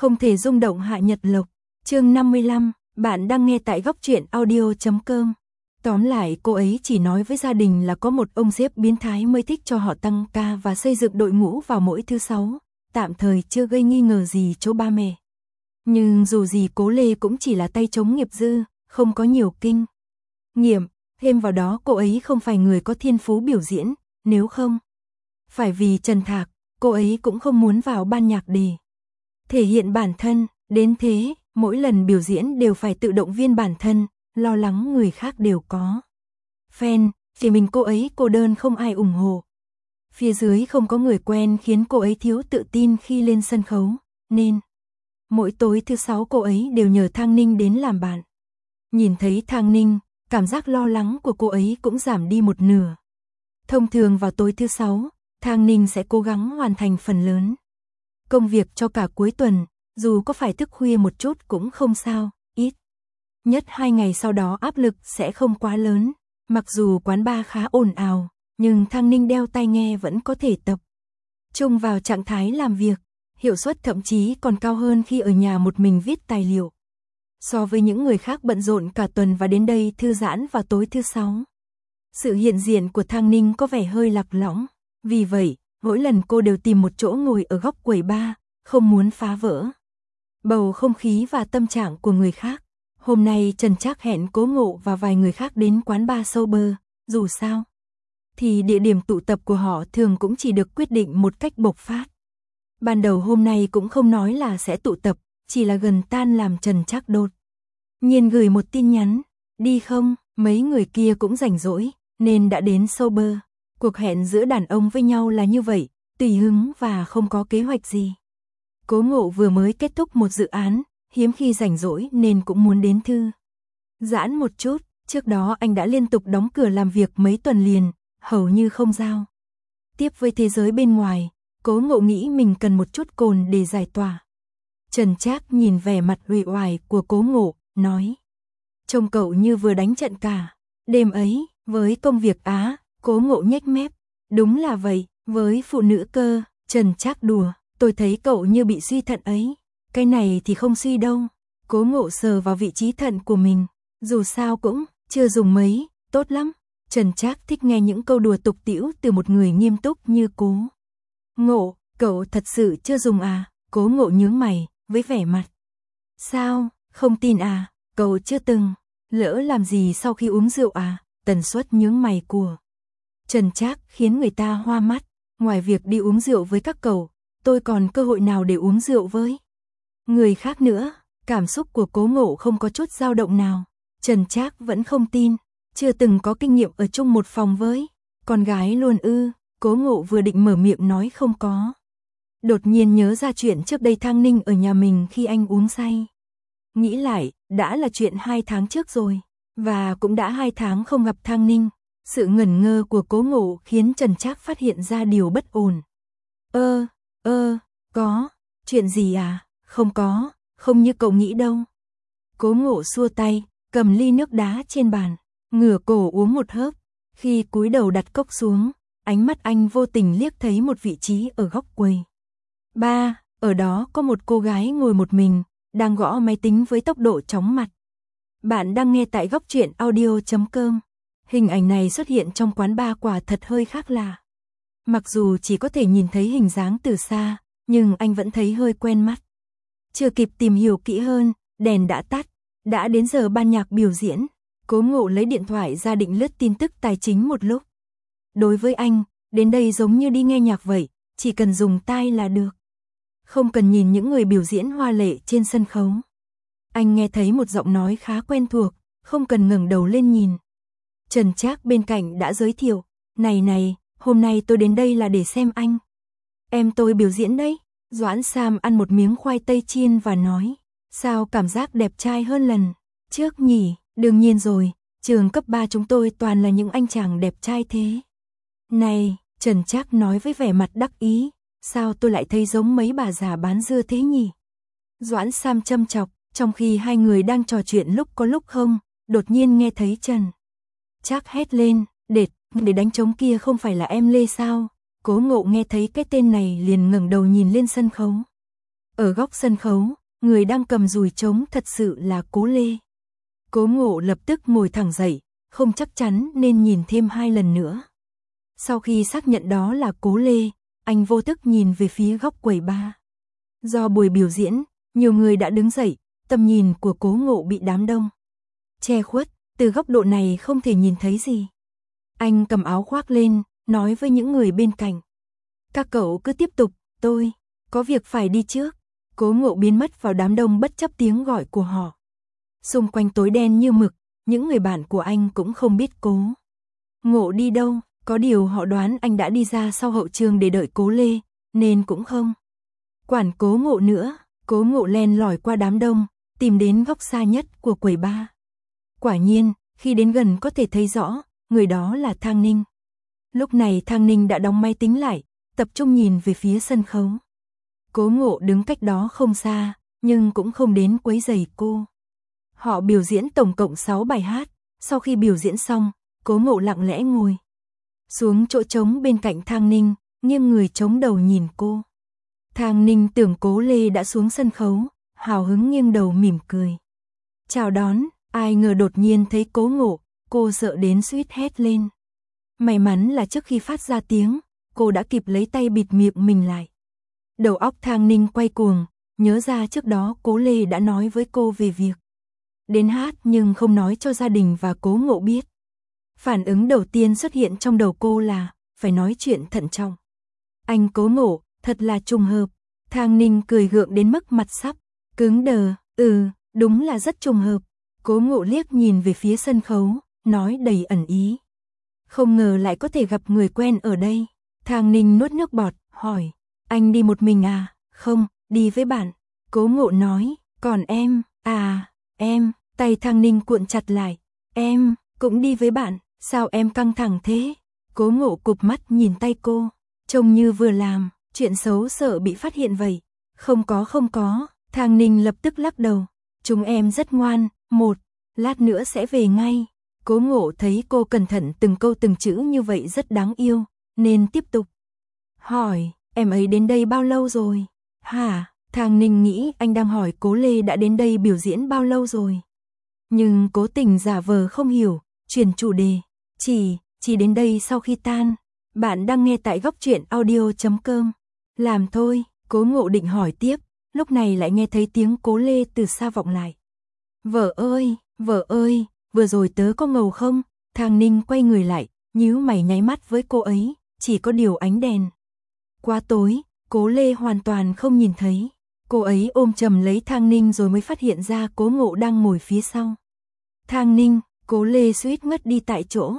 Không thể rung động Hạ Nhật Lộc. Chương 55, bạn đang nghe tại góc truyện audio.com. Tóm lại cô ấy chỉ nói với gia đình là có một ông sếp biến thái mới thích cho họ tăng ca và xây dựng đội ngũ vào mỗi thứ 6, tạm thời chưa gây nghi ngờ gì chỗ ba mẹ. Nhưng dù gì Cố Lê cũng chỉ là tay trống nghiệp dư, không có nhiều kinh nghiệm, thêm vào đó cô ấy không phải người có thiên phú biểu diễn, nếu không phải vì Trần Thạc, cô ấy cũng không muốn vào ban nhạc để thể hiện bản thân, đến thế, mỗi lần biểu diễn đều phải tự động viên bản thân, lo lắng người khác đều có fan, chỉ mình cô ấy cô đơn không ai ủng hộ. Phía dưới không có người quen khiến cô ấy thiếu tự tin khi lên sân khấu, nên mỗi tối thứ 6 cô ấy đều nhờ Thang Ninh đến làm bạn. Nhìn thấy Thang Ninh, cảm giác lo lắng của cô ấy cũng giảm đi một nửa. Thông thường vào tối thứ 6, Thang Ninh sẽ cố gắng hoàn thành phần lớn công việc cho cả cuối tuần, dù có phải thức khuya một chút cũng không sao, ít nhất 2 ngày sau đó áp lực sẽ không quá lớn. Mặc dù quán bar khá ồn ào, nhưng Thang Ninh đeo tai nghe vẫn có thể tập trung vào trạng thái làm việc, hiệu suất thậm chí còn cao hơn khi ở nhà một mình viết tài liệu. So với những người khác bận rộn cả tuần và đến đây thư giãn vào tối thứ 6. Sự hiện diện của Thang Ninh có vẻ hơi lạc lõng, vì vậy, mỗi lần cô đều tìm một chỗ ngồi ở góc quầy bar, không muốn phá vỡ bầu không khí và tâm trạng của người khác. Hôm nay Trần Trác hẹn Cố Ngộ và vài người khác đến quán bar Sober, dù sao thì địa điểm tụ tập của họ thường cũng chỉ được quyết định một cách bộc phát. Ban đầu hôm nay cũng không nói là sẽ tụ tập, chỉ là gần tan làm Trần Trác đột nhiên gửi một tin nhắn, đi không, mấy người kia cũng rảnh rỗi, nên đã đến Sober. Cuộc hẹn giữa đàn ông với nhau là như vậy, tùy hứng và không có kế hoạch gì. Cố Ngộ vừa mới kết thúc một dự án, hiếm khi rảnh rỗi nên cũng muốn đến thư giãn một chút, trước đó anh đã liên tục đóng cửa làm việc mấy tuần liền, hầu như không giao tiếp với thế giới bên ngoài. Cố Ngộ nghĩ mình cần một chút cồn để giải tỏa. Trần Trác nhìn vẻ mặt uể oải của Cố Ngộ, nói: trông cậu như vừa đánh trận cả đêm ấy, với công việc á. Cố Ngộ nhếch mép, đúng là vậy, với phụ nữ cơ. Trần Trác đùa, tôi thấy cậu như bị suy thận ấy. Cái này thì không suy đâu. Cố Ngộ sờ vào vị trí thận của mình, dù sao cũng chưa dùng mấy, tốt lắm. Trần Trác thích nghe những câu đùa tục tĩu từ một người nghiêm túc như Cố Ngộ. Cậu thật sự chưa dùng à? Cố Ngộ nhướng mày, với vẻ mặt sao, không tin à? Cậu chưa từng lỡ làm gì sau khi uống rượu à? Tần suất nhướng mày của Trần Trác khiến người ta hoa mắt. Ngoài việc đi uống rượu với các cậu, tôi còn cơ hội nào để uống rượu với người khác nữa? Cảm xúc của Cố Ngộ không có chút dao động nào. Trần Trác vẫn không tin, chưa từng có kinh nghiệm ở chung một phòng với con gái luôn ư? Cố Ngộ vừa định mở miệng nói không có, đột nhiên nhớ ra chuyện trước đây Thang Ninh ở nhà mình khi anh uống say. Nghĩ lại, đã là chuyện 2 tháng trước rồi, và cũng đã 2 tháng không gặp Thang Ninh. Sự ngẩn ngơ của Cố Ngộ khiến Trần Trác phát hiện ra điều bất ổn. Có, chuyện gì à? Không có, không như cậu nghĩ đâu. Cố Ngộ xua tay, cầm ly nước đá trên bàn, ngửa cổ uống một hớp. Khi cúi đầu đặt cốc xuống, ánh mắt anh vô tình liếc thấy một vị trí ở góc quầy bar, ở đó có một cô gái ngồi một mình, đang gõ máy tính với tốc độ chóng mặt. Bạn đang nghe tại góc truyện audio.com. Hình ảnh này xuất hiện trong quán bar quả thật hơi khác lạ. Mặc dù chỉ có thể nhìn thấy hình dáng từ xa, nhưng anh vẫn thấy hơi quen mắt. Chưa kịp tìm hiểu kỹ hơn, đèn đã tắt, đã đến giờ ban nhạc biểu diễn. Cố Ngộ lấy điện thoại ra định lướt tin tức tài chính một lúc. Đối với anh, đến đây giống như đi nghe nhạc vậy, chỉ cần dùng tai là được. Không cần nhìn những người biểu diễn hoa lệ trên sân khấu. Anh nghe thấy một giọng nói khá quen thuộc, không cần ngẩng đầu lên nhìn. Trần Trác bên cạnh đã giới thiệu, này, hôm nay tôi đến đây là để xem anh. Em tôi biểu diễn đấy. Doãn Sam ăn một miếng khoai tây chiên và nói, sao cảm giác đẹp trai hơn lần trước nhỉ? Đương nhiên rồi, trường cấp 3 chúng tôi toàn là những anh chàng đẹp trai thế. Này, Trần Trác nói với vẻ mặt đắc ý, sao tôi lại thấy giống mấy bà già bán dưa thế nhỉ? Doãn Sam châm chọc, trong khi hai người đang trò chuyện lúc có lúc không, đột nhiên nghe thấy Trần Trác hét lên, để đánh trống kia không phải là em Lê sao? Cố Ngộ nghe thấy cái tên này liền ngẩng đầu nhìn lên sân khấu. Ở góc sân khấu, người đang cầm dùi trống thật sự là Cố Lê. Cố Ngộ lập tức ngồi thẳng dậy, không chắc chắn nên nhìn thêm 2 lần nữa. Sau khi xác nhận đó là Cố Lê, anh vô thức nhìn về phía góc quầy bar. Do buổi biểu diễn, nhiều người đã đứng dậy, tầm nhìn của Cố Ngộ bị đám đông che khuất, từ góc độ này không thể nhìn thấy gì. Anh cầm áo khoác lên, nói với những người bên cạnh. Các cậu cứ tiếp tục, tôi có việc phải đi trước. Cố Ngộ biến mất vào đám đông bất chấp tiếng gọi của họ. Xung quanh tối đen như mực, những người bạn của anh cũng không biết Cố Ngộ đi đâu, có điều họ đoán anh đã đi ra sau hậu trường để đợi Cố Lê, nên cũng không quản Cố Ngộ nữa. Cố Ngộ len lỏi qua đám đông, tìm đến góc xa nhất của quầy bar. Quả nhiên, khi đến gần có thể thấy rõ, người đó là Thang Ninh. Lúc này Thang Ninh đã đóng máy tính lại, tập trung nhìn về phía sân khấu. Cố Ngộ đứng cách đó không xa, nhưng cũng không đến quấy rầy cô. Họ biểu diễn tổng cộng 6 bài hát, sau khi biểu diễn xong, Cố Ngộ lặng lẽ ngồi xuống chỗ trống bên cạnh Thang Ninh, nghiêng người chống đầu nhìn cô. Thang Ninh tưởng Cố Lê đã xuống sân khấu, hào hứng nghiêng đầu mỉm cười chào đón, ai ngờ đột nhiên thấy Cố Ngộ, cô sợ đến suýt hét lên. May mắn là trước khi phát ra tiếng, cô đã kịp lấy tay bịt miệng mình lại. Đầu óc Thang Ninh quay cuồng, nhớ ra trước đó Cố Lê đã nói với cô về việc đến hát nhưng không nói cho gia đình và Cố Ngộ biết. Phản ứng đầu tiên xuất hiện trong đầu cô là phải nói chuyện thận trọng. Anh Cố Ngộ, thật là trùng hợp. Thang Ninh cười gượng đến mức mặt sắp cứng đờ. Đúng là rất trùng hợp. Cố Ngộ liếc nhìn về phía sân khấu, nói đầy ẩn ý. Không ngờ lại có thể gặp người quen ở đây. Thang Ninh nuốt nước bọt, hỏi. Anh đi một mình à? Không, đi với bạn. Cố Ngộ nói. Còn em? Em. Tay Thang Ninh cuộn chặt lại. Em cũng đi với bạn. Sao em căng thẳng thế? Cố Ngộ cụp mắt nhìn tay cô. Trông như vừa làm chuyện xấu sợ bị phát hiện vậy. Không có. Thang Ninh lập tức lắc đầu. Chúng em rất ngoan, lát nữa sẽ về ngay. Cố Ngộ thấy cô cẩn thận từng câu từng chữ như vậy rất đáng yêu, nên tiếp tục hỏi, em ấy đến đây bao lâu rồi? Hả? Thang Ninh nghĩ anh đang hỏi Cố Lê đã đến đây biểu diễn bao lâu rồi. Nhưng cố tình giả vờ không hiểu, chuyển chủ đề. Chỉ đến đây sau khi tan. Bạn đang nghe tại góc truyện audio.com. Làm thôi, Cố Ngộ định hỏi tiếp, lúc này lại nghe thấy tiếng Cố Lê từ xa vọng lại. Vợ ơi, vừa rồi tớ có ngầu không? Thang Ninh quay người lại, nhíu mày nháy mắt với cô ấy, chỉ có điều ánh đèn quá tối, Cố Lê hoàn toàn không nhìn thấy. Cô ấy ôm chầm lấy Thang Ninh rồi mới phát hiện ra Cố Ngộ đang ngồi phía sau. Thang Ninh, Cố Lê suýt ngất đi tại chỗ.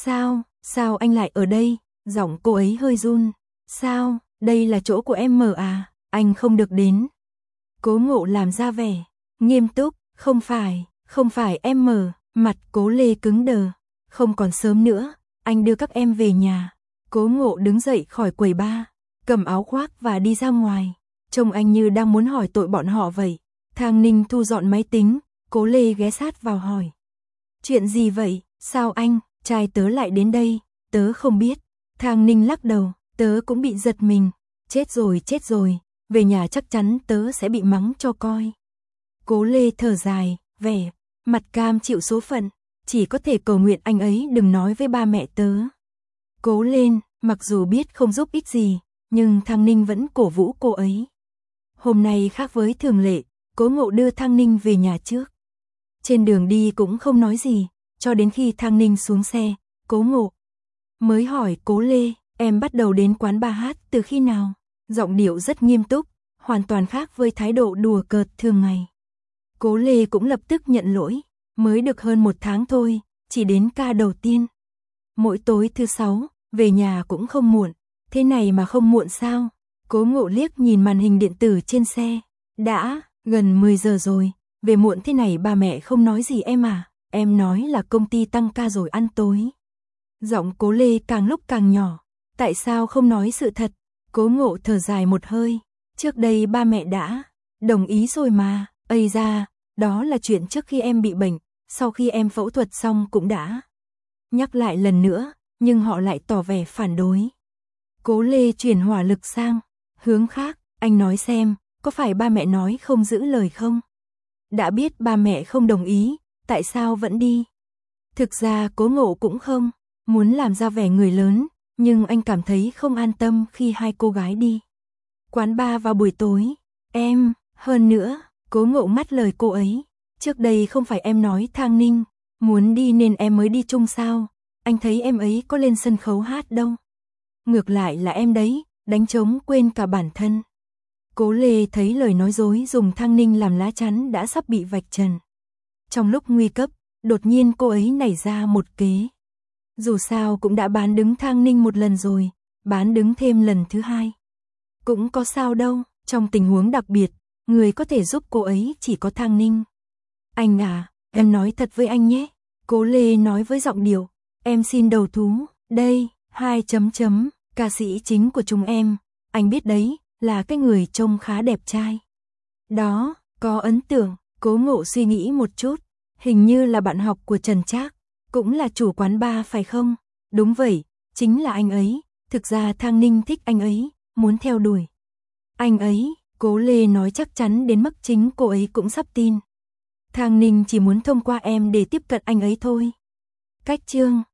Sao anh lại ở đây? Giọng cô ấy hơi run. Sao, đây là chỗ của em mở à? Anh không được đến. Cố Ngộ làm ra vẻ nghiêm túc. Không phải em mở. Mặt Cố Lê cứng đờ. Không còn sớm nữa, anh đưa các em về nhà. Cố Ngộ đứng dậy khỏi quầy bar, cầm áo khoác và đi ra ngoài. Trông anh như đang muốn hỏi tội bọn họ vậy. Thang Ninh thu dọn máy tính, Cố Lê ghé sát vào hỏi. Chuyện gì vậy? Sao anh, trai tớ lại đến đây? Tớ không biết. Thang Ninh lắc đầu, tớ cũng bị giật mình. Chết rồi, về nhà chắc chắn tớ sẽ bị mắng cho coi. Cố Lê thở dài, vẻ mặt cam chịu số phận, chỉ có thể cầu nguyện anh ấy đừng nói với ba mẹ tớ. Cố lên, mặc dù biết không giúp ích gì, nhưng Thang Ninh vẫn cổ vũ cô ấy. Hôm nay khác với thường lệ, Cố Ngộ đưa Thang Ninh về nhà trước. Trên đường đi cũng không nói gì, cho đến khi Thang Ninh xuống xe, Cố Ngộ mới hỏi Cố Lê, em bắt đầu đến quán bar hát từ khi nào? Giọng điệu rất nghiêm túc, hoàn toàn khác với thái độ đùa cợt thường ngày. Cố Lê cũng lập tức nhận lỗi, mới được hơn 1 tháng thôi, chỉ đến ca đầu tiên. Mỗi tối thứ 6, về nhà cũng không muộn, thế này mà không muộn sao? Cố Ngộ liếc nhìn màn hình điện tử trên xe, đã gần 10 giờ rồi, về muộn thế này ba mẹ không nói gì em à? Em nói là công ty tăng ca rồi ăn tối. Giọng Cố Lê càng lúc càng nhỏ, tại sao không nói sự thật? Cố Ngộ thở dài một hơi, trước đây ba mẹ đã đồng ý rồi mà, ây da, đó là chuyện trước khi em bị bệnh, sau khi em phẫu thuật xong cũng đã nhắc lại lần nữa, nhưng họ lại tỏ vẻ phản đối. Cố Lê chuyển hỏa lực sang hướng khác, anh nói xem, có phải ba mẹ nói không giữ lời không? Đã biết ba mẹ không đồng ý, tại sao vẫn đi? Thực ra Cố Ngộ cũng không muốn làm ra vẻ người lớn, nhưng anh cảm thấy không an tâm khi hai cô gái đi quán bar vào buổi tối. Hơn nữa, Cố Ngộ ngắt lời cô ấy. Trước đây không phải em nói Thang Ninh muốn đi nên em mới đi chung sao? Anh thấy em ấy có lên sân khấu hát đâu. Ngược lại là em đấy, đánh trống quên cả bản thân. Cố Lê thấy lời nói dối dùng Thang Ninh làm lá chắn đã sắp bị vạch trần. Trong lúc nguy cấp, đột nhiên cô ấy nảy ra một kế. Dù sao cũng đã bán đứng Thang Ninh một lần rồi, bán đứng thêm lần thứ hai. Cũng có sao đâu, trong tình huống đặc biệt, người có thể giúp cô ấy chỉ có Thang Ninh. Anh à, em nói thật với anh nhé. Cố Lê nói với giọng điệu, em xin đầu thú, đây, ca sĩ chính của chúng em, anh biết đấy, là cái người trông khá đẹp trai. Đó, có ấn tượng, Cố Ngộ suy nghĩ một chút, hình như là bạn học của Trần Trác, cũng là chủ quán bar phải không? Đúng vậy, chính là anh ấy, thực ra Thang Ninh thích anh ấy, muốn theo đuổi anh ấy. Cố Lê nói chắc chắn đến mức chính cô ấy cũng sắp tin. Thang Ninh chỉ muốn thông qua em để tiếp cận anh ấy thôi. Cách chương